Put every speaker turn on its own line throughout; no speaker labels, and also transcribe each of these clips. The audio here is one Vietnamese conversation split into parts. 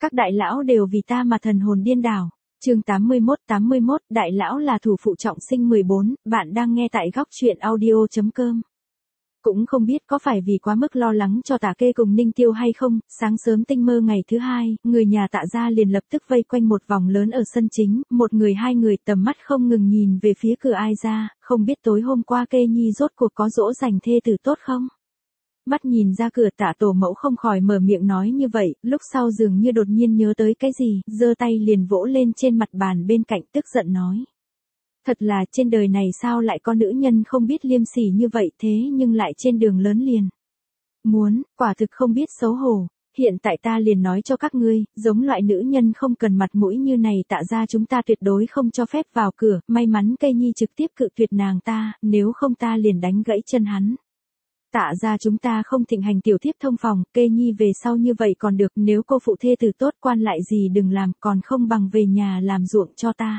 Các đại lão đều vì ta mà thần hồn điên đảo. Chương 81, đại lão là thủ phụ trọng sinh 14, bạn đang nghe tại góc truyện audio.com. Cũng không biết có phải vì quá mức lo lắng cho Tạ Kê cùng Ninh Tiêu hay không, sáng sớm tinh mơ ngày thứ hai, người nhà Tạ gia liền lập tức vây quanh một vòng lớn ở sân chính, một người hai người tầm mắt không ngừng nhìn về phía cửa ai ra, không biết tối hôm qua Kê Nhi rốt cuộc có dỗ dành thê tử tốt không? Mắt nhìn ra cửa Tạ tổ mẫu không khỏi mở miệng nói như vậy, lúc sau dường như đột nhiên nhớ tới cái gì, giơ tay liền vỗ lên trên mặt bàn bên cạnh tức giận nói. Thật là trên đời này sao lại có nữ nhân không biết liêm sỉ như vậy thế nhưng lại trên đường lớn liền. Muốn, quả thực không biết xấu hổ, hiện tại ta liền nói cho các ngươi, giống loại nữ nhân không cần mặt mũi như này Tạ gia chúng ta tuyệt đối không cho phép vào cửa, may mắn Cây Nhi trực tiếp cự tuyệt nàng ta, nếu không ta liền đánh gãy chân hắn. Tạ gia chúng ta không thịnh hành tiểu thiếp thông phòng, Kê Nhi về sau như vậy còn được, nếu cô phụ thê tử tốt quan lại gì đừng làm, còn không bằng về nhà làm ruộng cho ta.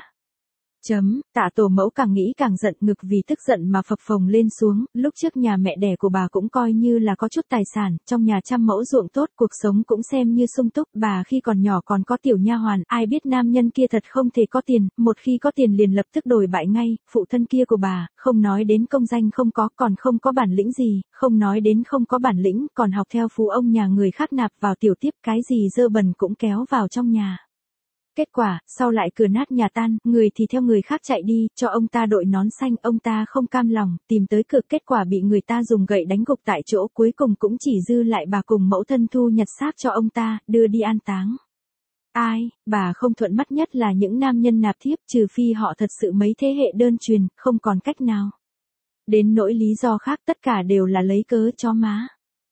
Tạ tổ mẫu càng nghĩ càng giận, ngực vì tức giận mà phập phồng lên xuống, lúc trước nhà mẹ đẻ của bà cũng coi như là có chút tài sản, trong nhà trăm mẫu ruộng tốt, cuộc sống cũng xem như sung túc, bà khi còn nhỏ còn có tiểu nha hoàn, ai biết nam nhân kia thật không thể có tiền, một khi có tiền liền lập tức đổi bại ngay, phụ thân kia của bà, không nói đến công danh không có, còn không có bản lĩnh gì, không nói đến không có bản lĩnh, còn học theo phú ông nhà người khác nạp vào tiểu tiếp, cái gì dơ bẩn cũng kéo vào trong nhà. Kết quả, sau lại cửa nát nhà tan, người thì theo người khác chạy đi, cho ông ta đội nón xanh, ông ta không cam lòng, tìm tới cửa, kết quả bị người ta dùng gậy đánh gục tại chỗ, cuối cùng cũng chỉ dư lại bà cùng mẫu thân thu nhặt xác cho ông ta, đưa đi an táng. Ai, bà không thuận mắt nhất là những nam nhân nạp thiếp, trừ phi họ thật sự mấy thế hệ đơn truyền, không còn cách nào. Đến nỗi lý do khác tất cả đều là lấy cớ cho má.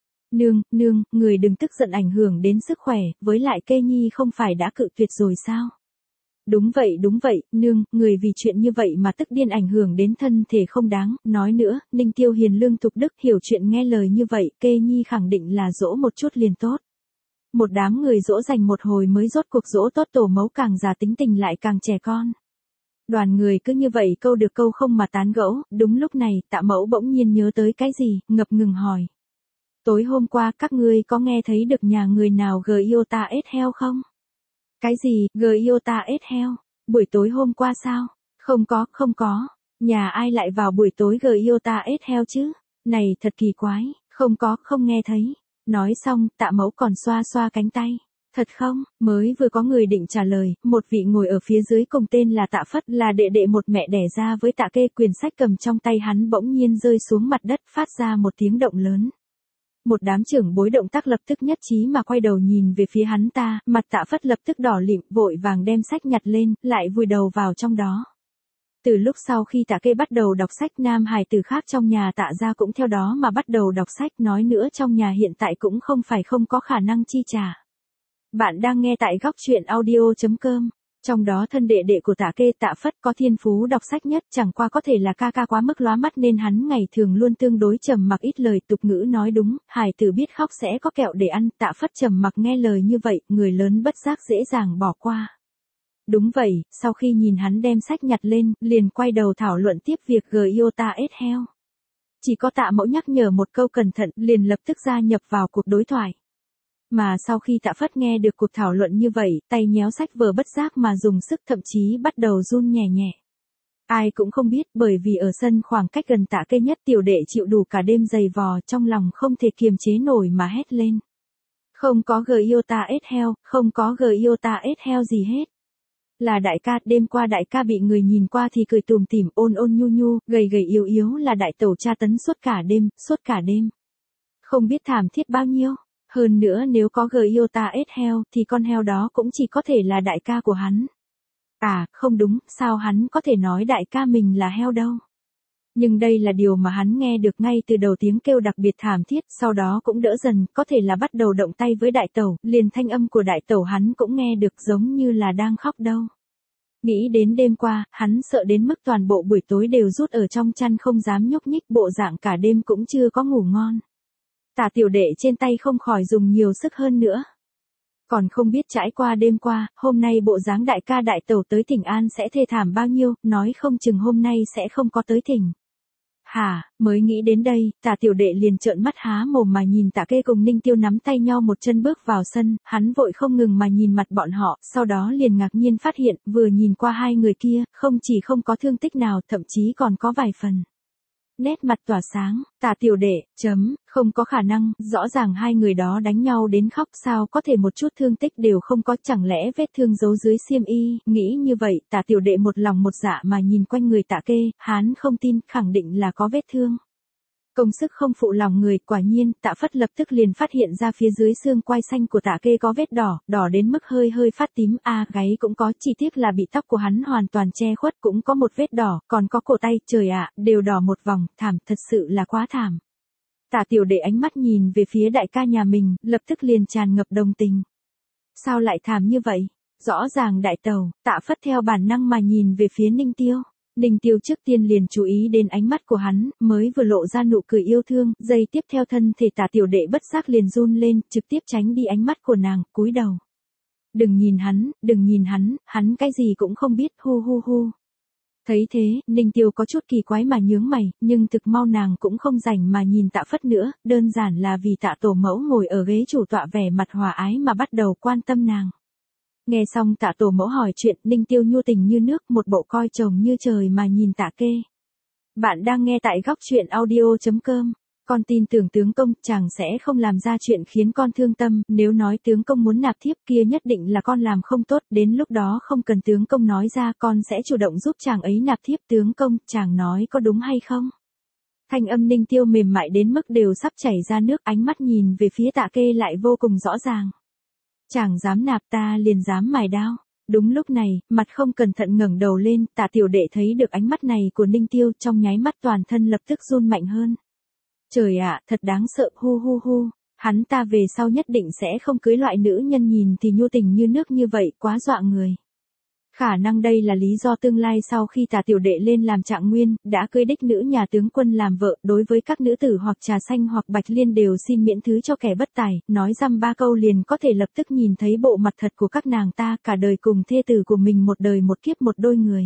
Nương, người đừng tức giận ảnh hưởng đến sức khỏe, với lại Kê Nhi không phải đã cự tuyệt rồi sao? Đúng vậy, nương, người vì chuyện như vậy mà tức điên ảnh hưởng đến thân thể không đáng, nói nữa, Ninh Tiêu hiền lương thục đức hiểu chuyện nghe lời như vậy, Kê Nhi khẳng định là dỗ một chút liền tốt. Một đám người dỗ dành một hồi mới rốt cuộc dỗ tốt, tổ mẫu càng già tính tình lại càng trẻ con. Đoàn người cứ như vậy câu được câu không mà tán gẫu, đúng lúc này, Tạ mẫu bỗng nhiên nhớ tới cái gì, ngập ngừng hỏi. Tối hôm qua các ngươi có nghe thấy được nhà người nào Giota ết heo không? Cái gì, Giota ết heo? Buổi tối hôm qua sao? Không có. Nhà ai lại vào buổi tối Giota ết heo chứ? Này thật kỳ quái, không nghe thấy. Nói xong, Tạ mẫu còn xoa xoa cánh tay. Thật không, mới vừa có người định trả lời, một vị ngồi ở phía dưới cùng tên là Tạ Phất, là đệ đệ một mẹ đẻ ra với Tạ Kê, quyển sách cầm trong tay hắn bỗng nhiên rơi xuống mặt đất, phát ra một tiếng động lớn. Một đám trưởng bối động tác lập tức nhất trí mà quay đầu nhìn về phía hắn ta, mặt Tạ Phất lập tức đỏ lịm, vội vàng đem sách nhặt lên, lại vùi đầu vào trong đó. Từ lúc sau khi Tạ Kê bắt đầu đọc sách, nam hài tử khác trong nhà Tạ gia cũng theo đó mà bắt đầu đọc sách, nói nữa trong nhà hiện tại cũng không phải không có khả năng chi trả. Bạn đang nghe tại góc truyện audio.com. Trong đó thân đệ đệ của Tạ Kê, Tạ Phất có thiên phú đọc sách nhất, chẳng qua có thể là ca ca quá mức lóa mắt nên hắn ngày thường luôn tương đối trầm mặc ít lời, tục ngữ nói đúng, hài tử biết khóc sẽ có kẹo để ăn, Tạ Phất trầm mặc nghe lời như vậy, người lớn bất giác dễ dàng bỏ qua. Đúng vậy, sau khi nhìn hắn đem sách nhặt lên, liền quay đầu thảo luận tiếp việc Giota ết heo. Chỉ có Tạ mẫu nhắc nhở một câu cẩn thận, liền lập tức gia nhập vào cuộc đối thoại. Mà sau khi Tạ Phất nghe được cuộc thảo luận như vậy, tay nhéo sách vở bất giác mà dùng sức, thậm chí bắt đầu run nhẹ nhẹ. Ai cũng không biết, bởi vì ở sân khoảng cách gần Tạ Kê nhất, tiểu đệ chịu đủ cả đêm giày vò, trong lòng không thể kiềm chế nổi mà hét lên. Không có Giota ết heo, không có Giota ết heo gì hết. Là đại ca, đêm qua đại ca bị người nhìn qua thì cười tùm tìm, ôn nhu nhu, gầy yếu là đại tẩu tra tấn suốt cả đêm. Không biết thảm thiết bao nhiêu. Hơn nữa nếu có Giota ết heo, thì con heo đó cũng chỉ có thể là đại ca của hắn. À, không đúng, sao hắn có thể nói đại ca mình là heo đâu. Nhưng đây là điều mà hắn nghe được ngay từ đầu, tiếng kêu đặc biệt thảm thiết, sau đó cũng đỡ dần, có thể là bắt đầu động tay với đại tẩu, liền thanh âm của đại tẩu hắn cũng nghe được giống như là đang khóc đâu. Nghĩ đến đêm qua, hắn sợ đến mức toàn bộ buổi tối đều rút ở trong chăn không dám nhúc nhích, bộ dạng cả đêm cũng chưa có ngủ ngon. Tạ tiểu đệ trên tay không khỏi dùng nhiều sức hơn nữa. Còn không biết trải qua đêm qua, hôm nay bộ dáng đại ca đại tẩu tới thỉnh an sẽ thê thảm bao nhiêu, nói không chừng hôm nay sẽ không có tới thỉnh. Hả, mới nghĩ đến đây, Tạ tiểu đệ liền trợn mắt há mồm mà nhìn Tạ Kê cùng Ninh Tiêu nắm tay nhau một chân bước vào sân, hắn vội không ngừng mà nhìn mặt bọn họ, sau đó liền ngạc nhiên phát hiện, vừa nhìn qua hai người kia, không chỉ không có thương tích nào, thậm chí còn có vài phần nét mặt tỏa sáng. Tạ tiểu đệ, không có khả năng, rõ ràng hai người đó đánh nhau đến khóc, sao có thể một chút thương tích đều không có, chẳng lẽ vết thương giấu dưới xiêm y. Nghĩ như vậy, Tạ tiểu đệ một lòng một dạ mà nhìn quanh người Tạ Kê, hắn không tin, khẳng định là có vết thương. Công sức không phụ lòng người, quả nhiên, Tạ Phất lập tức liền phát hiện ra phía dưới xương quai xanh của Tạ Kê có vết đỏ, đỏ đến mức hơi hơi phát tím, gáy cũng có, chỉ tiếc là bị tóc của hắn hoàn toàn che khuất, cũng có một vết đỏ, còn có cổ tay, trời ạ, đều đỏ một vòng, thảm, thật sự là quá thảm. Tạ tiểu đệ ánh mắt nhìn về phía đại ca nhà mình, lập tức liền tràn ngập đồng tình. Sao lại thảm như vậy? Rõ ràng đại tẩu. Tạ Phất theo bản năng mà nhìn về phía Ninh Tiêu. Ninh Tiêu trước tiên liền chú ý đến ánh mắt của hắn, mới vừa lộ ra nụ cười yêu thương, giây tiếp theo thân thể Tạ tiểu đệ bất giác liền run lên, trực tiếp tránh đi ánh mắt của nàng, cúi đầu. Đừng nhìn hắn cái gì cũng không biết, hu. Thấy thế, Ninh Tiêu có chút kỳ quái mà nhướng mày, nhưng thực mau nàng cũng không rảnh mà nhìn Tạ Phất nữa, đơn giản là vì Tạ tổ mẫu ngồi ở ghế chủ tọa vẻ mặt hòa ái mà bắt đầu quan tâm nàng. Nghe xong Tạ tổ mẫu hỏi chuyện, Ninh Tiêu nhu tình như nước, một bộ coi chồng như trời mà nhìn Tạ Kê. Bạn đang nghe tại góc truyện audio.com. Con tin tưởng tướng công, chàng sẽ không làm ra chuyện khiến con thương tâm, nếu nói tướng công muốn nạp thiếp kia nhất định là con làm không tốt, đến lúc đó không cần tướng công nói ra, con sẽ chủ động giúp chàng ấy nạp thiếp. Tướng công, chàng nói có đúng hay không? Thanh âm Ninh Tiêu mềm mại đến mức đều sắp chảy ra nước, ánh mắt nhìn về phía Tạ Kê lại vô cùng rõ ràng. Chàng dám nạp ta liền dám mài đao. Đúng lúc này, mặt không cẩn thận ngẩng đầu lên, Tạ tiểu đệ thấy được ánh mắt này của Ninh Tiêu, trong nháy mắt toàn thân lập tức run mạnh hơn. Trời ạ, thật đáng sợ, hu. Hắn ta về sau nhất định sẽ không cưới loại nữ nhân nhìn thì nhu tình như nước như vậy, quá dọa người. Khả năng đây là lý do tương lai sau khi Tạ tiểu đệ lên làm trạng nguyên, đã cưới đích nữ nhà tướng quân làm vợ, đối với các nữ tử hoặc trà xanh hoặc bạch liên đều xin miễn thứ cho kẻ bất tài, nói dăm ba câu liền có thể lập tức nhìn thấy bộ mặt thật của các nàng ta, cả đời cùng thê tử của mình một đời một kiếp một đôi người.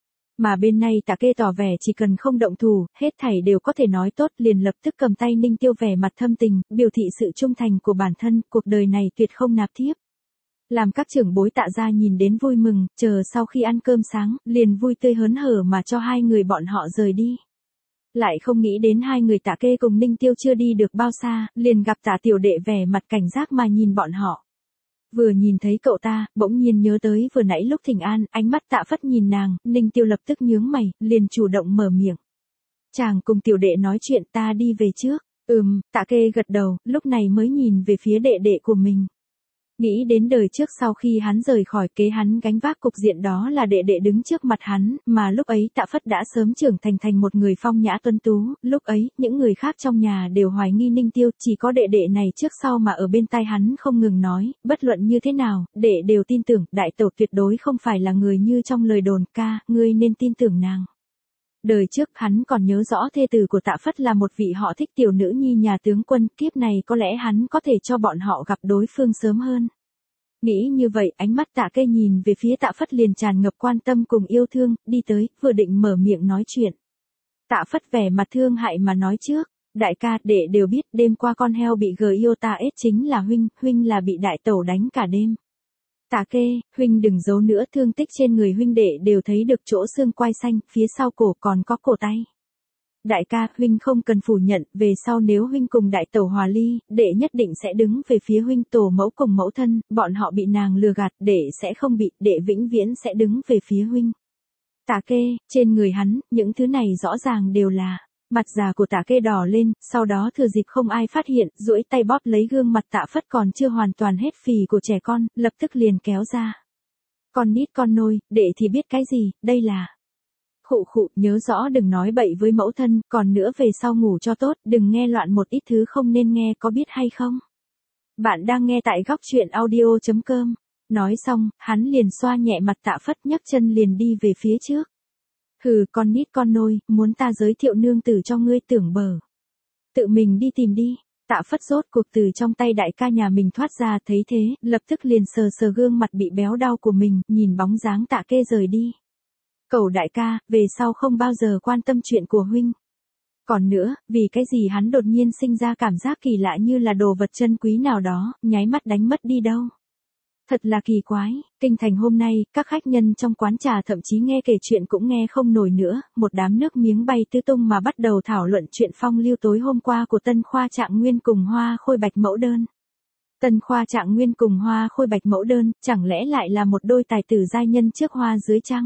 Mà bên này Tạ Kê tỏ vẻ chỉ cần không động thủ, hết thảy đều có thể nói tốt, liền lập tức cầm tay Ninh Tiêu vẻ mặt thâm tình, biểu thị sự trung thành của bản thân, cuộc đời này tuyệt không nạp thiếp. Làm các trưởng bối Tạ gia nhìn đến vui mừng, chờ sau khi ăn cơm sáng, liền vui tươi hớn hở mà cho hai người bọn họ rời đi. Lại không nghĩ đến hai người Tạ Kê cùng Ninh Tiêu chưa đi được bao xa, liền gặp Tạ tiểu đệ vẻ mặt cảnh giác mà nhìn bọn họ. Vừa nhìn thấy cậu ta, bỗng nhiên nhớ tới vừa nãy lúc thỉnh an, ánh mắt Tạ Phất nhìn nàng, Ninh Tiêu lập tức nhướng mày, liền chủ động mở miệng. Chàng cùng tiểu đệ nói chuyện, ta đi về trước. Tạ Kê gật đầu, lúc này mới nhìn về phía đệ đệ của mình. Nghĩ đến đời trước sau khi hắn rời khỏi kế hắn gánh vác cục diện đó là đệ đệ đứng trước mặt hắn, mà lúc ấy Tạ Phất đã sớm trưởng thành một người phong nhã tuấn tú, lúc ấy, những người khác trong nhà đều hoài nghi Ninh Tiêu, chỉ có đệ đệ này trước sau mà ở bên tai hắn không ngừng nói, bất luận như thế nào, đệ đều tin tưởng, đại tẩu tuyệt đối không phải là người như trong lời đồn, ca, ngươi nên tin tưởng nàng. Đời trước hắn còn nhớ rõ thê tử của Tạ Phất là một vị họ thích tiểu nữ nhi nhà tướng quân, kiếp này có lẽ hắn có thể cho bọn họ gặp đối phương sớm hơn. Nghĩ như vậy, ánh mắt Tạ Kê nhìn về phía Tạ Phất liền tràn ngập quan tâm cùng yêu thương, đi tới, vừa định mở miệng nói chuyện. Tạ Phất vẻ mặt thương hại mà nói trước, đại ca, đệ đều biết, đêm qua con heo bị Giota ết chính là huynh là bị đại tẩu đánh cả đêm. Tạ Kê, huynh đừng giấu nữa, thương tích trên người huynh đệ đều thấy được chỗ xương quai xanh, phía sau cổ còn có cổ tay. Đại ca, huynh không cần phủ nhận, về sau nếu huynh cùng đại tẩu hòa ly, đệ nhất định sẽ đứng về phía huynh, tổ mẫu cùng mẫu thân, bọn họ bị nàng lừa gạt, đệ sẽ không bị, đệ vĩnh viễn sẽ đứng về phía huynh. Tạ Kê, trên người hắn, những thứ này rõ ràng đều là. Mặt già của Tạ Kê đỏ lên, sau đó thừa dịp không ai phát hiện, duỗi tay bóp lấy gương mặt Tạ Phất còn chưa hoàn toàn hết phì của trẻ con, lập tức liền kéo ra. Con nít con nôi, đệ thì biết cái gì, đây là. Khụ, nhớ rõ đừng nói bậy với mẫu thân, còn nữa về sau ngủ cho tốt, đừng nghe loạn một ít thứ không nên nghe, có biết hay không? Bạn đang nghe tại góc truyện audio.com. Nói xong, hắn liền xoa nhẹ mặt Tạ Phất, nhấc chân liền đi về phía trước. Hừ, con nít con nôi, muốn ta giới thiệu nương tử cho ngươi tưởng bờ. Tự mình đi tìm đi. Tạ Phất rốt cuộc từ trong tay đại ca nhà mình thoát ra, thấy thế, lập tức liền sờ gương mặt bị béo đau của mình, nhìn bóng dáng Tạ Kê rời đi. Cẩu đại ca, về sau không bao giờ quan tâm chuyện của huynh. Còn nữa, vì cái gì hắn đột nhiên sinh ra cảm giác kỳ lạ như là đồ vật chân quý nào đó, nháy mắt đánh mất đi đâu. Thật là kỳ quái, kinh thành hôm nay, các khách nhân trong quán trà thậm chí nghe kể chuyện cũng nghe không nổi nữa, một đám nước miếng bay tứ tung mà bắt đầu thảo luận chuyện phong lưu tối hôm qua của Tân Khoa Trạng Nguyên cùng Hoa Khôi Bạch mẫu đơn. Tân Khoa Trạng Nguyên cùng Hoa Khôi Bạch mẫu đơn, chẳng lẽ lại là một đôi tài tử giai nhân trước hoa dưới trăng?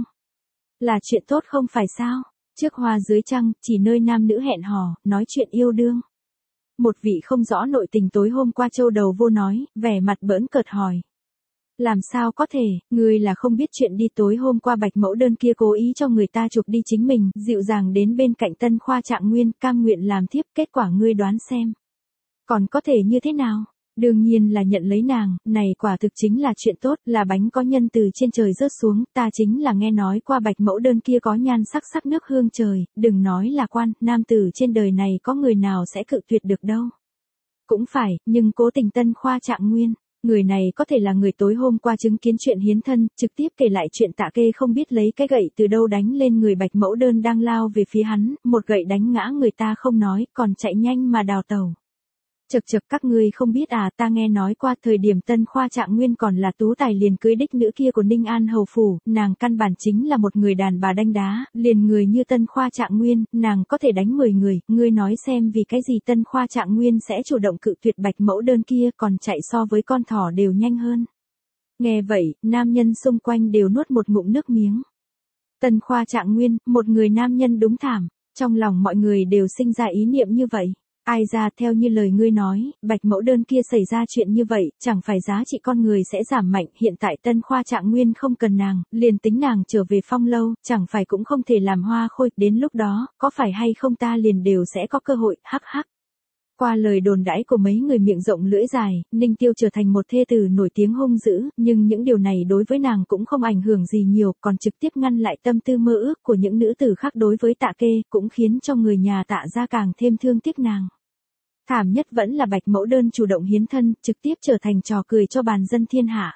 Là chuyện tốt không phải sao? Trước hoa dưới trăng, chỉ nơi nam nữ hẹn hò, nói chuyện yêu đương. Một vị không rõ nội tình tối hôm qua châu đầu vô nói, vẻ mặt bỡn cợt hỏi. Làm sao có thể, ngươi là không biết chuyện đi, tối hôm qua Bạch mẫu đơn kia cố ý cho người ta chuộc đi chính mình, dịu dàng đến bên cạnh Tân Khoa Trạng Nguyên, cam nguyện làm thiếp, kết quả ngươi đoán xem. Còn có thể như thế nào? Đương nhiên là nhận lấy nàng, này quả thực chính là chuyện tốt, là bánh có nhân từ trên trời rớt xuống, ta chính là nghe nói qua Bạch mẫu đơn kia có nhan sắc sắc nước hương trời, đừng nói là quan, nam tử trên đời này có người nào sẽ cự tuyệt được đâu. Cũng phải, nhưng cố tình Tân Khoa Trạng Nguyên, người này có thể là người tối hôm qua chứng kiến chuyện hiến thân, trực tiếp kể lại chuyện Tạ Kê không biết lấy cái gậy từ đâu đánh lên người Bạch mẫu đơn đang lao về phía hắn, một gậy đánh ngã người ta không nói, còn chạy nhanh mà đào tẩu. Chậc chậc, các ngươi không biết à, ta nghe nói qua thời điểm Tân Khoa Trạng Nguyên còn là tú tài liền cưới đích nữ kia của Ninh An hầu phủ, nàng căn bản chính là một người đàn bà đanh đá, liền người như Tân Khoa Trạng Nguyên, nàng có thể đánh 10 người, ngươi nói xem vì cái gì Tân Khoa Trạng Nguyên sẽ chủ động cự tuyệt Bạch mẫu đơn kia, còn chạy so với con thỏ đều nhanh hơn. Nghe vậy, nam nhân xung quanh đều nuốt một ngụm nước miếng. Tân Khoa Trạng Nguyên, một người nam nhân đúng thảm, trong lòng mọi người đều sinh ra ý niệm như vậy. Ai ra, theo như lời ngươi nói, Bạch mẫu đơn kia xảy ra chuyện như vậy, chẳng phải giá trị con người sẽ giảm mạnh, hiện tại Tân Khoa Trạng Nguyên không cần nàng, liền tính nàng trở về phong lâu, chẳng phải cũng không thể làm Hoa Khôi, đến lúc đó, có phải hay không ta liền đều sẽ có cơ hội, hắc hắc. Qua lời đồn đãi của mấy người miệng rộng lưỡi dài, Ninh Tiêu trở thành một thê tử nổi tiếng hung dữ, nhưng những điều này đối với nàng cũng không ảnh hưởng gì nhiều, còn trực tiếp ngăn lại tâm tư mơ ước của những nữ tử khác đối với Tạ Kê, cũng khiến cho người nhà Tạ gia càng thêm thương tiếc nàng. Thảm nhất vẫn là Bạch mẫu đơn chủ động hiến thân, trực tiếp trở thành trò cười cho bàn dân thiên hạ.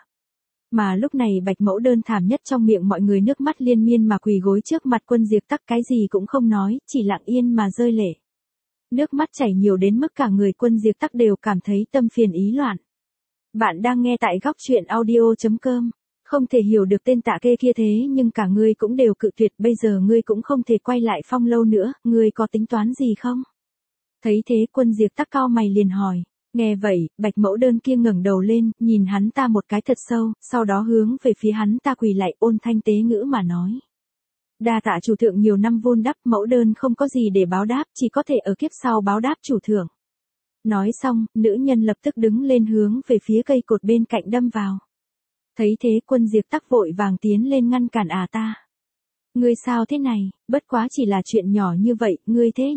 Mà lúc này Bạch mẫu đơn thảm nhất trong miệng mọi người nước mắt liên miên mà quỳ gối trước mặt Quân Diệp Tắc, cái gì cũng không nói, chỉ lặng yên mà rơi lệ. Nước mắt chảy nhiều đến mức cả người Quân Diệp Tắc đều cảm thấy tâm phiền ý loạn. Bạn đang nghe tại góc truyện audio.com. Không thể hiểu được tên Tạ Kê kia thế nhưng cả ngươi cũng đều cự tuyệt, bây giờ ngươi cũng không thể quay lại phong lâu nữa, ngươi có tính toán gì không? Thấy thế Quân Diệp Tắc cau mày liền hỏi. Nghe vậy, Bạch mẫu đơn kia ngẩng đầu lên, nhìn hắn ta một cái thật sâu, sau đó hướng về phía hắn ta quỳ lại, ôn thanh tế ngữ mà nói. Đa tạ chủ thượng nhiều năm vun đắp, mẫu đơn không có gì để báo đáp, chỉ có thể ở kiếp sau báo đáp chủ thượng. Nói xong, nữ nhân lập tức đứng lên hướng về phía cây cột bên cạnh đâm vào. Thấy thế Quân Diệp Tắc vội vàng tiến lên ngăn cản ta. Ngươi sao thế này, bất quá chỉ là chuyện nhỏ như vậy, ngươi thế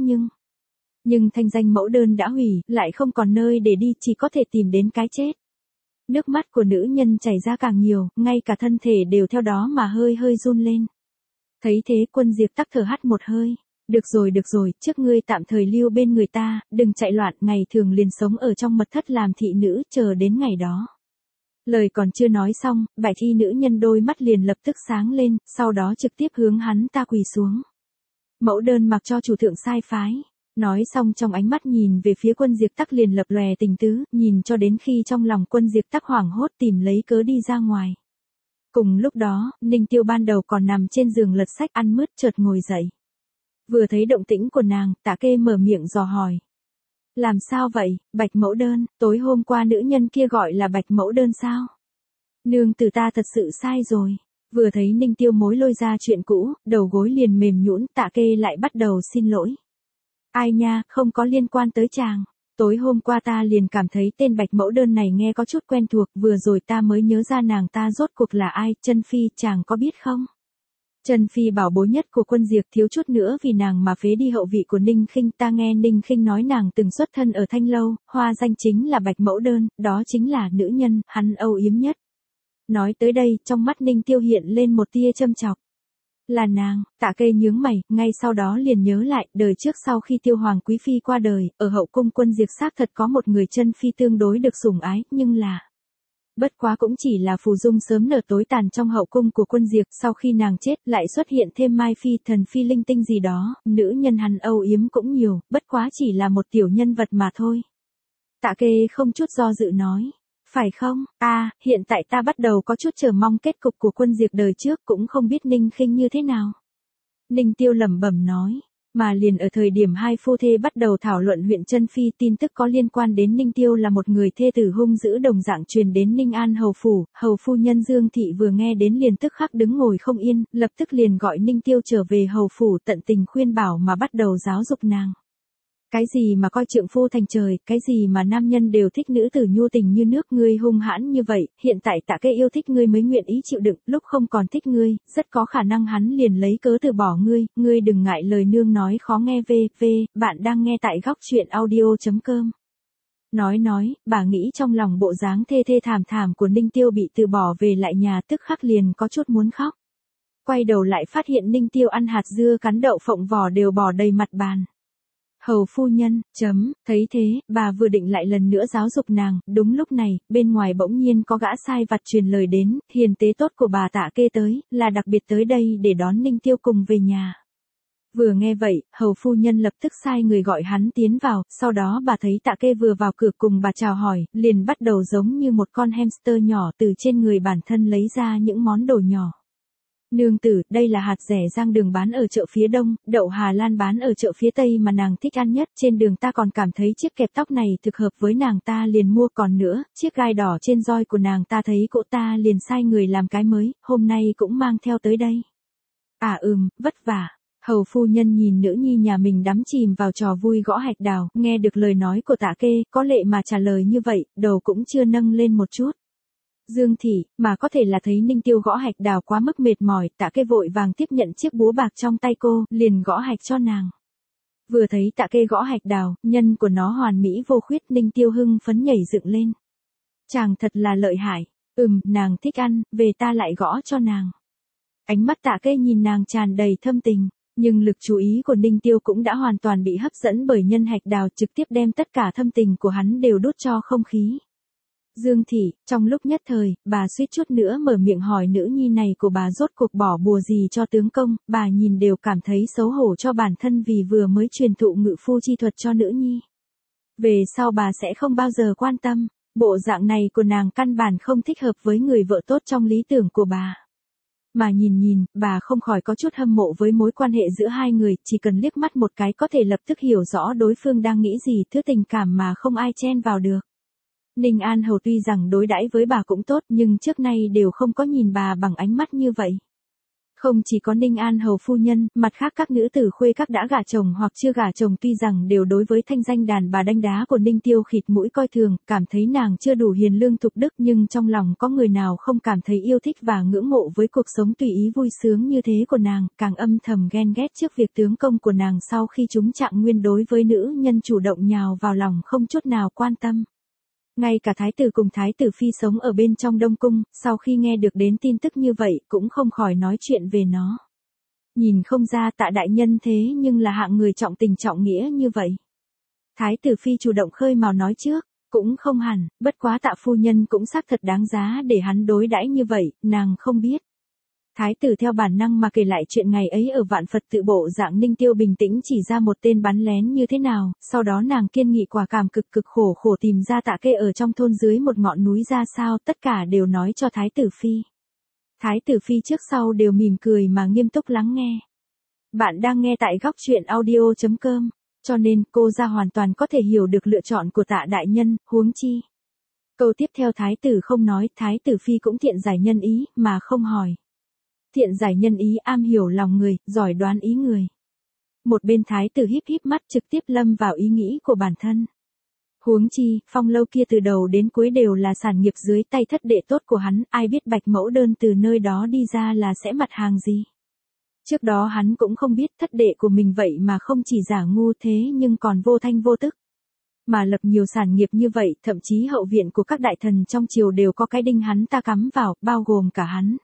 nhưng thanh danh mẫu đơn đã hủy, lại không còn nơi để đi, chỉ có thể tìm đến cái chết. Nước mắt của nữ nhân chảy ra càng nhiều, ngay cả thân thể đều theo đó mà hơi hơi run lên. Thấy thế Quân Diệp Tắc thở hắt một hơi. Được rồi, trước ngươi tạm thời lưu bên người ta, đừng chạy loạn, ngày thường liền sống ở trong mật thất làm thị nữ, chờ đến ngày đó. Lời còn chưa nói xong, bạch y nữ nhân đôi mắt liền lập tức sáng lên, sau đó trực tiếp hướng hắn ta quỳ xuống. Mẫu đơn mặc cho chủ thượng sai phái. Nói xong trong ánh mắt nhìn về phía Quân Diệp Tắc liền lập lòe tình tứ, nhìn cho đến khi trong lòng Quân Diệp Tắc hoảng hốt tìm lấy cớ đi ra ngoài. Cùng lúc đó, Ninh Tiêu ban đầu còn nằm trên giường lật sách ăn mứt chợt ngồi dậy. Vừa thấy động tĩnh của nàng, Tạ Kê mở miệng dò hỏi. Làm sao vậy, Bạch mẫu đơn, tối hôm qua nữ nhân kia gọi là Bạch mẫu đơn sao? Nương tử ta thật sự sai rồi. Vừa thấy Ninh Tiêu mối lôi ra chuyện cũ, đầu gối liền mềm nhũn, Tạ Kê lại bắt đầu xin lỗi. Ai nha, không có liên quan tới chàng. Tối hôm qua ta liền cảm thấy tên Bạch mẫu đơn này nghe có chút quen thuộc, vừa rồi ta mới nhớ ra nàng ta rốt cuộc là ai, Chân Phi, chàng có biết không? Chân Phi bảo bối nhất của Quân Diệp, thiếu chút nữa vì nàng mà phế đi hậu vị của Ninh Khinh, ta nghe Ninh Khinh nói nàng từng xuất thân ở Thanh Lâu, hoa danh chính là Bạch mẫu đơn, đó chính là nữ nhân, hắn âu yếm nhất. Nói tới đây, trong mắt Ninh Tiêu hiện lên một tia châm chọc. Là nàng, Tạ Kê nhướng mày, ngay sau đó liền nhớ lại, đời trước sau khi Tiêu Hoàng Quý Phi qua đời, ở hậu cung Quân Diệp xác thật có một người Chân Phi tương đối được sủng ái, nhưng là... Bất quá cũng chỉ là phù dung sớm nở tối tàn trong hậu cung của quân Diệp, sau khi nàng chết lại xuất hiện thêm Mai Phi thần phi linh tinh gì đó, nữ nhân hắn âu yếm cũng nhiều, bất quá chỉ là một tiểu nhân vật mà thôi. Tạ Kê không chút do dự nói. Phải không? Hiện tại ta bắt đầu có chút chờ mong kết cục của quân Diệp đời trước, cũng không biết Ninh Khinh như thế nào. Ninh Tiêu lẩm bẩm nói. Mà liền ở thời điểm hai phu thê bắt đầu thảo luận huyện Chân Phi, tin tức có liên quan đến Ninh Tiêu là một người thê tử hung dữ đồng dạng truyền đến Ninh An hầu phủ, hầu phu nhân Dương Thị vừa nghe đến liền tức khắc đứng ngồi không yên, lập tức liền gọi Ninh Tiêu trở về hầu phủ tận tình khuyên bảo mà bắt đầu giáo dục nàng. Cái gì mà coi trượng phu thành trời, cái gì mà nam nhân đều thích nữ tử nhu tình như nước, ngươi hung hãn như vậy, hiện tại Tạ Kê yêu thích ngươi mới nguyện ý chịu đựng, lúc không còn thích ngươi, rất có khả năng hắn liền lấy cớ từ bỏ ngươi đừng ngại lời nương nói khó nghe. Bạn đang nghe tại góc truyện audio.com. Nói, bà nghĩ trong lòng bộ dáng thê thê thảm thảm của Ninh Tiêu bị từ bỏ về lại nhà tức khắc liền có chút muốn khóc. Quay đầu lại phát hiện Ninh Tiêu ăn hạt dưa cắn đậu phộng vỏ đều bỏ đầy mặt bàn. Hầu phu nhân, thấy thế, bà vừa định lại lần nữa giáo dục nàng, đúng lúc này, bên ngoài bỗng nhiên có gã sai vặt truyền lời đến, hiền tế tốt của bà Tạ Kê tới, là đặc biệt tới đây để đón Ninh Tiêu cùng về nhà. Vừa nghe vậy, hầu phu nhân lập tức sai người gọi hắn tiến vào, sau đó bà thấy Tạ Kê vừa vào cửa cùng bà chào hỏi, liền bắt đầu giống như một con hamster nhỏ từ trên người bản thân lấy ra những món đồ nhỏ. Nương tử, đây là hạt rẻ rang đường bán ở chợ phía đông, đậu Hà Lan bán ở chợ phía tây mà nàng thích ăn nhất, trên đường ta còn cảm thấy chiếc kẹp tóc này thực hợp với nàng ta liền mua, còn nữa, chiếc gai đỏ trên roi của nàng ta thấy cỗ ta liền sai người làm cái mới, hôm nay cũng mang theo tới đây. Vất vả. Hầu phu nhân nhìn nữ nhi nhà mình đắm chìm vào trò vui gõ hạch đào, nghe được lời nói của Tạ Kê, có lệ mà trả lời như vậy, đầu cũng chưa nâng lên một chút. Dương Thị, mà có thể là thấy Ninh Tiêu gõ hạch đào quá mức mệt mỏi, Tạ Kê vội vàng tiếp nhận chiếc búa bạc trong tay cô, liền gõ hạch cho nàng. Vừa thấy Tạ Kê gõ hạch đào, nhân của nó hoàn mỹ vô khuyết, Ninh Tiêu hưng phấn nhảy dựng lên. Chàng thật là lợi hại, nàng thích ăn, về ta lại gõ cho nàng. Ánh mắt Tạ Kê nhìn nàng tràn đầy thâm tình, nhưng lực chú ý của Ninh Tiêu cũng đã hoàn toàn bị hấp dẫn bởi nhân hạch đào, trực tiếp đem tất cả thâm tình của hắn đều đốt cho không khí. Dương Thị, trong lúc nhất thời, bà suýt chút nữa mở miệng hỏi nữ nhi này của bà rốt cuộc bỏ bùa gì cho tướng công, bà nhìn đều cảm thấy xấu hổ cho bản thân vì vừa mới truyền thụ ngự phu chi thuật cho nữ nhi. Về sau bà sẽ không bao giờ quan tâm, bộ dạng này của nàng căn bản không thích hợp với người vợ tốt trong lý tưởng của bà. Mà nhìn, bà không khỏi có chút hâm mộ với mối quan hệ giữa hai người, chỉ cần liếc mắt một cái có thể lập tức hiểu rõ đối phương đang nghĩ gì, thứ tình cảm mà không ai chen vào được. Ninh An hầu tuy rằng đối đãi với bà cũng tốt nhưng trước nay đều không có nhìn bà bằng ánh mắt như vậy. Không chỉ có Ninh An hầu phu nhân, mặt khác các nữ tử khuê các đã gả chồng hoặc chưa gả chồng tuy rằng đều đối với thanh danh đàn bà đanh đá của Ninh Tiêu khịt mũi coi thường, cảm thấy nàng chưa đủ hiền lương thục đức, nhưng trong lòng có người nào không cảm thấy yêu thích và ngưỡng mộ với cuộc sống tùy ý vui sướng như thế của nàng, càng âm thầm ghen ghét trước việc tướng công của nàng sau khi chúng trạng nguyên đối với nữ nhân chủ động nhào vào lòng không chút nào quan tâm. Ngay cả thái tử cùng thái tử phi sống ở bên trong Đông Cung, sau khi nghe được đến tin tức như vậy cũng không khỏi nói chuyện về nó. Nhìn không ra Tạ đại nhân thế nhưng là hạng người trọng tình trọng nghĩa như vậy. Thái tử phi chủ động khơi mào nói trước, cũng không hẳn, bất quá Tạ phu nhân cũng xác thật đáng giá để hắn đối đãi như vậy, nàng không biết. Thái tử theo bản năng mà kể lại chuyện ngày ấy ở Vạn Phật Tự, bộ dạng Ninh Tiêu bình tĩnh chỉ ra một tên bắn lén như thế nào, sau đó nàng kiên nghị quả cảm cực khổ tìm ra Tạ Kê ở trong thôn dưới một ngọn núi ra sao, tất cả đều nói cho Thái tử phi. Thái tử phi trước sau đều mỉm cười mà nghiêm túc lắng nghe. Bạn đang nghe tại góc truyện audio.com, cho nên cô ra hoàn toàn có thể hiểu được lựa chọn của Tạ đại nhân, huống chi. Câu tiếp theo thái tử không nói, thái tử phi cũng thiện giải nhân ý, mà không hỏi. Thiện giải nhân ý, am hiểu lòng người, giỏi đoán ý người. Một bên thái tử híp mắt trực tiếp lâm vào ý nghĩ của bản thân. Huống chi, Phong Lâu kia từ đầu đến cuối đều là sản nghiệp dưới tay thất đệ tốt của hắn, ai biết Bạch Mẫu Đơn từ nơi đó đi ra là sẽ mặt hàng gì. Trước đó hắn cũng không biết thất đệ của mình vậy mà không chỉ giả ngu thế nhưng còn vô thanh vô tức. Mà lập nhiều sản nghiệp như vậy, thậm chí hậu viện của các đại thần trong triều đều có cái đinh hắn ta cắm vào, bao gồm cả hắn.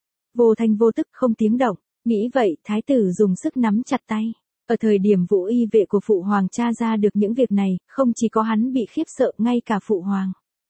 Vô thanh vô tức không tiếng động, nghĩ vậy thái tử dùng sức nắm chặt tay. Ở thời điểm Vũ Y vệ của phụ hoàng tra ra được những việc này, không chỉ có hắn bị khiếp sợ, ngay cả phụ hoàng.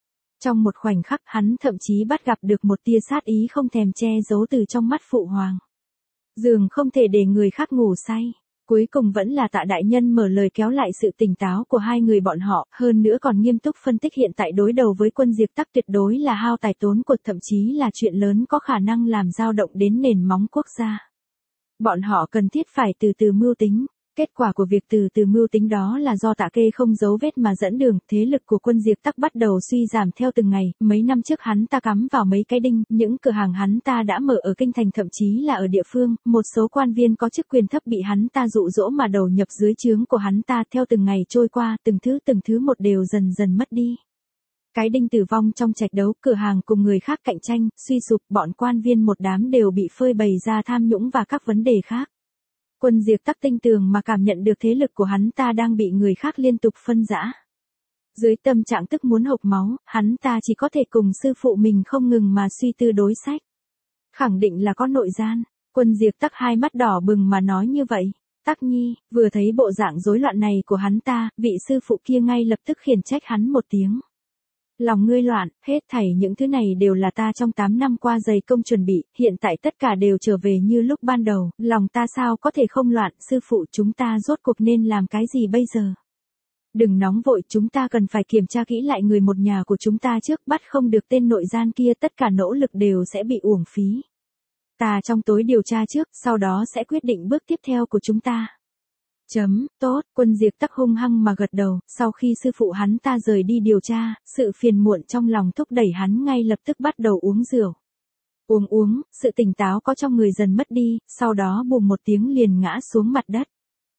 Trong một khoảnh khắc hắn thậm chí bắt gặp được một tia sát ý không thèm che giấu từ trong mắt phụ hoàng. Giường không thể để người khác ngủ say. Cuối cùng vẫn là Tạ đại nhân mở lời kéo lại sự tỉnh táo của hai người bọn họ, hơn nữa còn nghiêm túc phân tích hiện tại đối đầu với quân Diệp Tắc tuyệt đối là hao tài tốn của, thậm chí là chuyện lớn có khả năng làm dao động đến nền móng quốc gia. Bọn họ cần thiết phải từ từ mưu tính. Kết quả của việc từ từ mưu tính đó là do Tạ Kê không giấu vết mà dẫn đường, thế lực của quân Diệp Tắc bắt đầu suy giảm theo từng ngày, mấy năm trước hắn ta cắm vào mấy cái đinh, những cửa hàng hắn ta đã mở ở kinh thành thậm chí là ở địa phương, một số quan viên có chức quyền thấp bị hắn ta dụ dỗ mà đầu nhập dưới trướng của hắn ta, theo từng ngày trôi qua, từng thứ một đều dần dần mất đi. Cái đinh tử vong trong trạch đấu, cửa hàng cùng người khác cạnh tranh, suy sụp, bọn quan viên một đám đều bị phơi bày ra tham nhũng và các vấn đề khác. Quân Diệp Tắc tinh tường mà cảm nhận được thế lực của hắn ta đang bị người khác liên tục phân rã. Dưới tâm trạng tức muốn hộc máu, hắn ta chỉ có thể cùng sư phụ mình không ngừng mà suy tư đối sách. Khẳng định là có nội gian. Quân Diệp Tắc hai mắt đỏ bừng mà nói như vậy. Tắc Nhi, vừa thấy bộ dạng rối loạn này của hắn ta, vị sư phụ kia ngay lập tức khiển trách hắn một tiếng. Lòng ngươi loạn, hết thảy những thứ này đều là ta trong 8 năm qua dày công chuẩn bị, hiện tại tất cả đều trở về như lúc ban đầu, lòng ta sao có thể không loạn, sư phụ chúng ta rốt cuộc nên làm cái gì bây giờ? Đừng nóng vội, chúng ta cần phải kiểm tra kỹ lại người một nhà của chúng ta trước, bắt không được tên nội gian kia, tất cả nỗ lực đều sẽ bị uổng phí. Ta trong tối điều tra trước, sau đó sẽ quyết định bước tiếp theo của chúng ta. Tốt, quân Diệp Tắc hung hăng mà gật đầu, sau khi sư phụ hắn ta rời đi điều tra, sự phiền muộn trong lòng thúc đẩy hắn ngay lập tức bắt đầu uống rượu. Uống, sự tỉnh táo có trong người dần mất đi, sau đó bùm một tiếng liền ngã xuống mặt đất.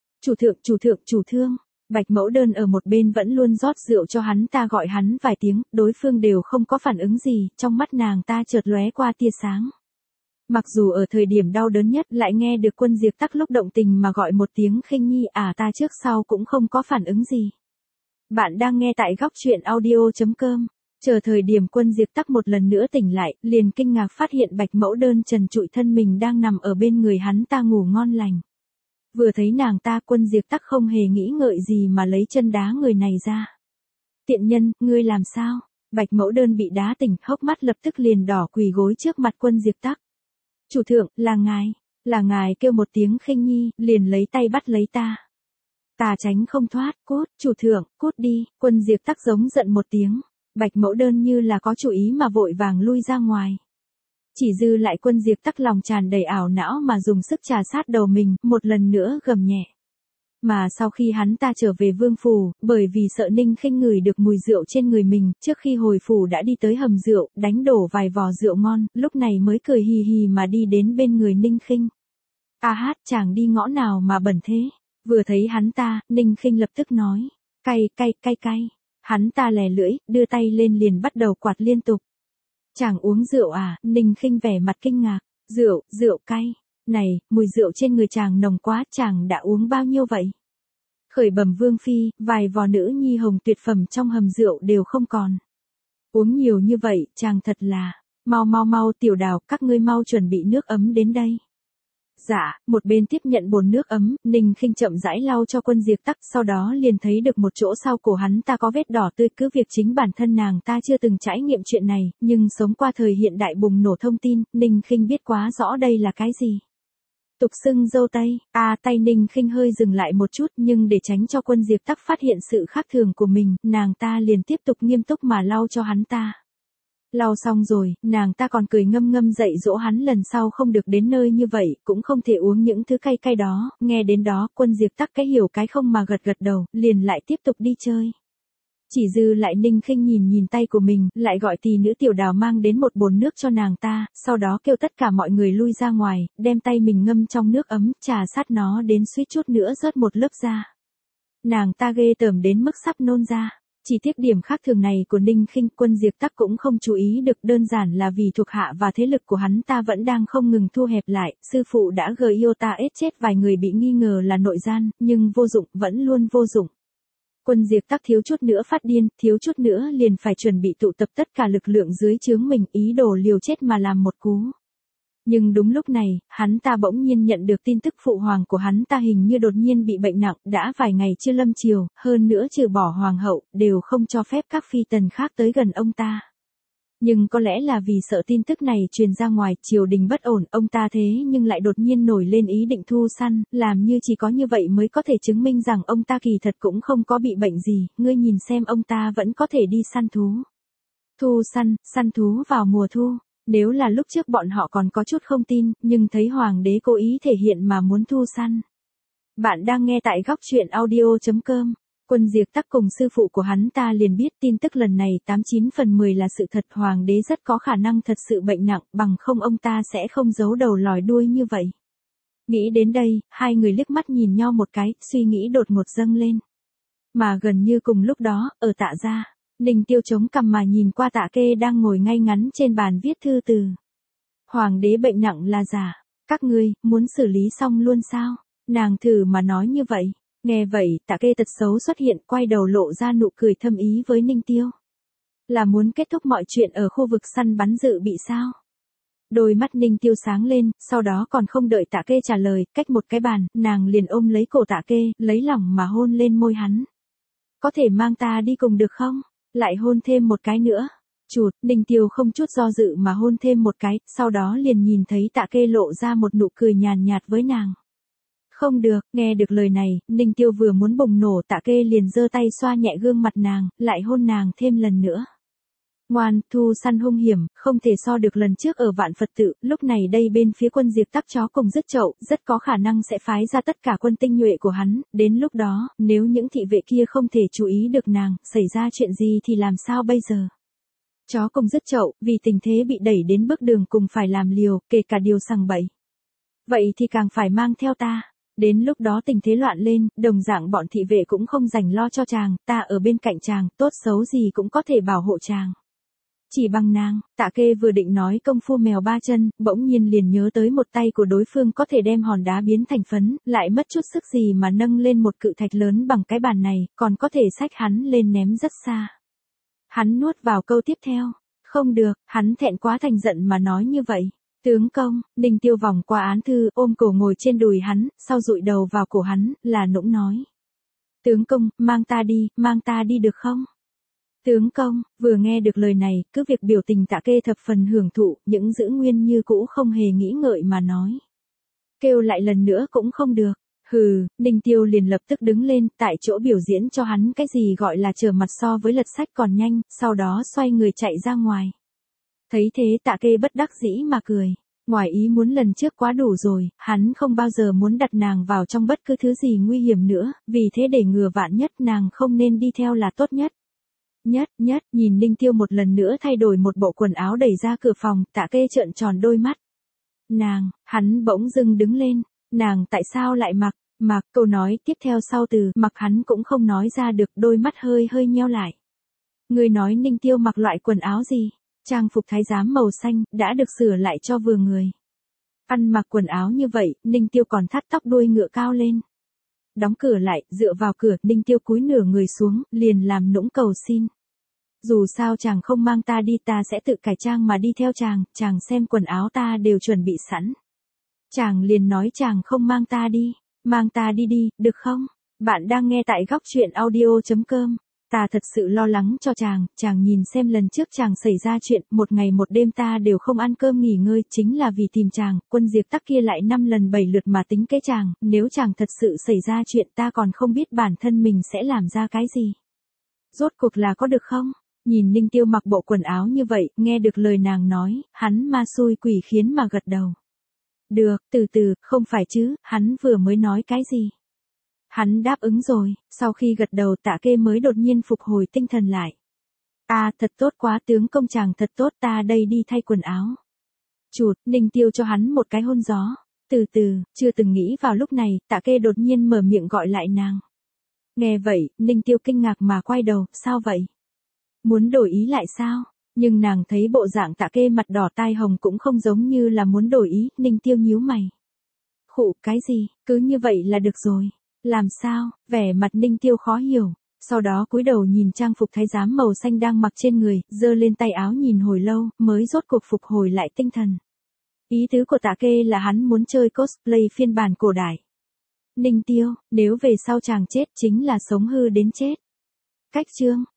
Chủ thương, Bạch Mẫu Đơn ở một bên vẫn luôn rót rượu cho hắn ta, gọi hắn vài tiếng, đối phương đều không có phản ứng gì, trong mắt nàng ta chợt lóe qua tia sáng. Mặc dù ở thời điểm đau đớn nhất lại nghe được quân Diệp Tắc lúc động tình mà gọi một tiếng khinh nhi ta trước sau cũng không có phản ứng gì. Bạn đang nghe tại góc truyện audio.com. Chờ thời điểm quân Diệp Tắc một lần nữa tỉnh lại, liền kinh ngạc phát hiện Bạch Mẫu Đơn trần trụi thân mình đang nằm ở bên người hắn ta ngủ ngon lành. Vừa thấy nàng ta, quân Diệp Tắc không hề nghĩ ngợi gì mà lấy chân đá người này ra. Tiện nhân, ngươi làm sao? Bạch Mẫu Đơn bị đá tỉnh, hốc mắt lập tức liền đỏ, quỳ gối trước mặt quân Diệp Tắc. Chủ thượng, là ngài kêu một tiếng khinh nhi, liền lấy tay bắt lấy ta. Ta tránh không thoát, cút, chủ thượng, cút đi, quân Diệp Tắc giống giận một tiếng. Bạch Mẫu Đơn như là có chủ ý mà vội vàng lui ra ngoài. Chỉ dư lại quân Diệp Tắc lòng tràn đầy ảo não mà dùng sức trà sát đầu mình, một lần nữa gầm nhẹ. Mà sau khi hắn ta trở về vương phủ, bởi vì sợ Ninh Khinh ngửi được mùi rượu trên người mình, trước khi hồi phủ đã đi tới hầm rượu, đánh đổ vài vò rượu ngon, lúc này mới cười hì hì mà đi đến bên người Ninh Khinh. Chàng đi ngõ nào mà bẩn thế? Vừa thấy hắn ta, Ninh Khinh lập tức nói. Cay. Hắn ta lè lưỡi, đưa tay lên liền bắt đầu quạt liên tục. Chàng uống rượu à? Ninh Khinh vẻ mặt kinh ngạc. Rượu cay. Này, mùi rượu trên người chàng nồng quá, chàng đã uống bao nhiêu vậy? Khởi bẩm vương phi, vài vò nữ nhi hồng tuyệt phẩm trong hầm rượu đều không còn. Uống nhiều như vậy, chàng thật là, mau Tiểu Đào, các ngươi mau chuẩn bị nước ấm đến đây. Dạ, một bên tiếp nhận bồn nước ấm, Ninh Khinh chậm rãi lau cho quân Diệp Tắc, sau đó liền thấy được một chỗ sau cổ hắn ta có vết đỏ tươi, cứ việc chính bản thân nàng ta chưa từng trải nghiệm chuyện này, nhưng sống qua thời hiện đại bùng nổ thông tin, Ninh Khinh biết quá rõ đây là cái gì. Tục xưng dâu tây, tay Ninh Khinh hơi dừng lại một chút, nhưng để tránh cho quân Diệp Tắc phát hiện sự khác thường của mình, nàng ta liền tiếp tục nghiêm túc mà lau cho hắn ta. Lau xong rồi, nàng ta còn cười ngâm dạy dỗ hắn lần sau không được đến nơi như vậy, cũng không thể uống những thứ cay đó, nghe đến đó, quân Diệp Tắc cái hiểu cái không mà gật đầu, liền lại tiếp tục đi chơi. Chỉ dư lại Ninh Khinh nhìn tay của mình, lại gọi tỷ nữ Tiểu Đào mang đến một bồn nước cho nàng ta, sau đó kêu tất cả mọi người lui ra ngoài, đem tay mình ngâm trong nước ấm, trà sát nó đến suýt chút nữa rớt một lớp ra. Nàng ta ghê tởm đến mức sắp nôn ra. Chỉ tiếc điểm khác thường này của Ninh Khinh, quân Diệp Tắc cũng không chú ý được, đơn giản là vì thuộc hạ và thế lực của hắn ta vẫn đang không ngừng thu hẹp lại, sư phụ đã yêu ta ết chết vài người bị nghi ngờ là nội gian, nhưng vô dụng, vẫn luôn vô dụng. Quân Diệp Tắc thiếu chút nữa phát điên, thiếu chút nữa liền phải chuẩn bị tụ tập tất cả lực lượng dưới trướng mình, ý đồ liều chết mà làm một cú. Nhưng đúng lúc này, hắn ta bỗng nhiên nhận được tin tức phụ hoàng của hắn ta hình như đột nhiên bị bệnh nặng, đã vài ngày chưa lâm chiều, hơn nữa trừ bỏ hoàng hậu, đều không cho phép các phi tần khác tới gần ông ta. Nhưng có lẽ là vì sợ tin tức này truyền ra ngoài, triều đình bất ổn, ông ta thế nhưng lại đột nhiên nổi lên ý định thu săn, làm như chỉ có như vậy mới có thể chứng minh rằng ông ta kỳ thật cũng không có bị bệnh gì, ngươi nhìn xem ông ta vẫn có thể đi săn thú. Thu săn, săn thú vào mùa thu. Nếu là lúc trước bọn họ còn có chút không tin, nhưng thấy hoàng đế cố ý thể hiện mà muốn thu săn. Bạn đang nghe tại góc truyện audio.com. Quân Diệp Tắc cùng sư phụ của hắn ta liền biết tin tức lần này 89 phần 10 là sự thật, hoàng đế rất có khả năng thật sự bệnh nặng, bằng không ông ta sẽ không giấu đầu lòi đuôi như vậy. Nghĩ đến đây, hai người liếc mắt nhìn nhau một cái, suy nghĩ đột ngột dâng lên. Mà gần như cùng lúc đó, ở Tạ gia, Ninh Tiêu chống cằm mà nhìn qua Tạ Kê đang ngồi ngay ngắn trên bàn viết thư từ. Hoàng đế bệnh nặng là giả, các ngươi, muốn xử lý xong luôn sao? Nàng thử mà nói như vậy. Nghe vậy, Tạ Kê tật xấu xuất hiện, quay đầu lộ ra nụ cười thâm ý với Ninh Tiêu. Là muốn kết thúc mọi chuyện ở khu vực săn bắn dự bị sao? Đôi mắt Ninh Tiêu sáng lên, sau đó còn không đợi Tạ Kê trả lời, cách một cái bàn, nàng liền ôm lấy cổ Tạ Kê, lấy lòng mà hôn lên môi hắn. Có thể mang ta đi cùng được không? Lại hôn thêm một cái nữa. Chụt, Ninh Tiêu không chút do dự mà hôn thêm một cái, sau đó liền nhìn thấy Tạ Kê lộ ra một nụ cười nhàn nhạt với nàng. Không được, nghe được lời này, Ninh Tiêu vừa muốn bùng nổ, Tạ Kê liền giơ tay xoa nhẹ gương mặt nàng, lại hôn nàng thêm lần nữa. Ngoan, thu săn hung hiểm, không thể so được lần trước ở Vạn Phật Tự, lúc này đây bên phía quân Diệp Tắc chó cùng dứt chậu, rất có khả năng sẽ phái ra tất cả quân tinh nhuệ của hắn, đến lúc đó, nếu những thị vệ kia không thể chú ý được nàng, xảy ra chuyện gì thì làm sao bây giờ? Chó cùng dứt chậu, vì tình thế bị đẩy đến bước đường cùng phải làm liều, kể cả điều sằng bậy. Vậy thì càng phải mang theo ta. Đến lúc đó tình thế loạn lên, đồng dạng bọn thị vệ cũng không dành lo cho chàng, ta ở bên cạnh chàng, tốt xấu gì cũng có thể bảo hộ chàng. Chỉ bằng nàng, Tạ Kê vừa định nói công phu mèo ba chân, bỗng nhiên liền nhớ tới một tay của đối phương có thể đem hòn đá biến thành phấn, lại mất chút sức gì mà nâng lên một cự thạch lớn bằng cái bàn này, còn có thể xách hắn lên ném rất xa. Hắn nuốt vào câu tiếp theo. Không được, hắn thẹn quá thành giận mà nói như vậy. Tướng công, Ninh Tiêu vòng qua án thư, ôm cổ ngồi trên đùi hắn, sau dụi đầu vào cổ hắn, là nũng nói. Tướng công, mang ta đi được không? Tướng công, vừa nghe được lời này, cứ việc biểu tình Tạ Kê thập phần hưởng thụ, những giữ nguyên như cũ không hề nghĩ ngợi mà nói. Kêu lại lần nữa cũng không được. Hừ, Ninh Tiêu liền lập tức đứng lên, tại chỗ biểu diễn cho hắn cái gì gọi là trở mặt so với lật sách còn nhanh, sau đó xoay người chạy ra ngoài. Thấy thế Tạ Kê bất đắc dĩ mà cười. Ngoài ý muốn lần trước quá đủ rồi, hắn không bao giờ muốn đặt nàng vào trong bất cứ thứ gì nguy hiểm nữa, vì thế để ngừa vạn nhất nàng không nên đi theo là tốt nhất. Nhìn Ninh Tiêu một lần nữa thay đổi một bộ quần áo đẩy ra cửa phòng, Tạ Kê trợn tròn đôi mắt. Hắn bỗng dưng đứng lên, nàng tại sao lại mặc, câu nói tiếp theo sau từ mặc hắn cũng không nói ra được, đôi mắt hơi nheo lại. Người nói Ninh Tiêu mặc loại quần áo gì? Trang phục thái giám màu xanh, đã được sửa lại cho vừa người. Ăn mặc quần áo như vậy, Ninh Tiêu còn thắt tóc đuôi ngựa cao lên. Đóng cửa lại, dựa vào cửa, Ninh Tiêu cúi nửa người xuống, liền làm nũng cầu xin. Dù sao chàng không mang ta đi, ta sẽ tự cải trang mà đi theo chàng xem quần áo ta đều chuẩn bị sẵn. Chàng liền nói chàng không mang ta đi, được không? Bạn đang nghe tại góc truyện audio.com. Ta thật sự lo lắng cho chàng nhìn xem lần trước chàng xảy ra chuyện, một ngày một đêm ta đều không ăn cơm nghỉ ngơi, chính là vì tìm chàng, quân Diệp Tắc kia lại 5 lần 7 lượt mà tính kế chàng, nếu chàng thật sự xảy ra chuyện ta còn không biết bản thân mình sẽ làm ra cái gì. Rốt cuộc là có được không? Nhìn Ninh Tiêu mặc bộ quần áo như vậy, nghe được lời nàng nói, hắn ma xui quỷ khiến mà gật đầu. Được, từ từ, không phải chứ, hắn vừa mới nói cái gì? Hắn đáp ứng rồi, sau khi gật đầu Tạ Kê mới đột nhiên phục hồi tinh thần lại. Thật tốt quá, tướng công chàng thật tốt, ta đây đi thay quần áo. Chụt, Ninh Tiêu cho hắn một cái hôn gió. Từ từ, chưa từng nghĩ vào lúc này, Tạ Kê đột nhiên mở miệng gọi lại nàng. Nghe vậy, Ninh Tiêu kinh ngạc mà quay đầu, sao vậy? Muốn đổi ý lại sao? Nhưng nàng thấy bộ dạng Tạ Kê mặt đỏ tai hồng cũng không giống như là muốn đổi ý, Ninh Tiêu nhíu mày. Khụ, cái gì, cứ như vậy là được rồi. Làm sao? Vẻ mặt Ninh Tiêu khó hiểu. Sau đó cúi đầu nhìn trang phục thái giám màu xanh đang mặc trên người, giơ lên tay áo nhìn hồi lâu, mới rốt cuộc phục hồi lại tinh thần. Ý tứ của Tạ Kê là hắn muốn chơi cosplay phiên bản cổ đại. Ninh Tiêu, nếu về sau chàng chết chính là sống hư đến chết. Cách chương,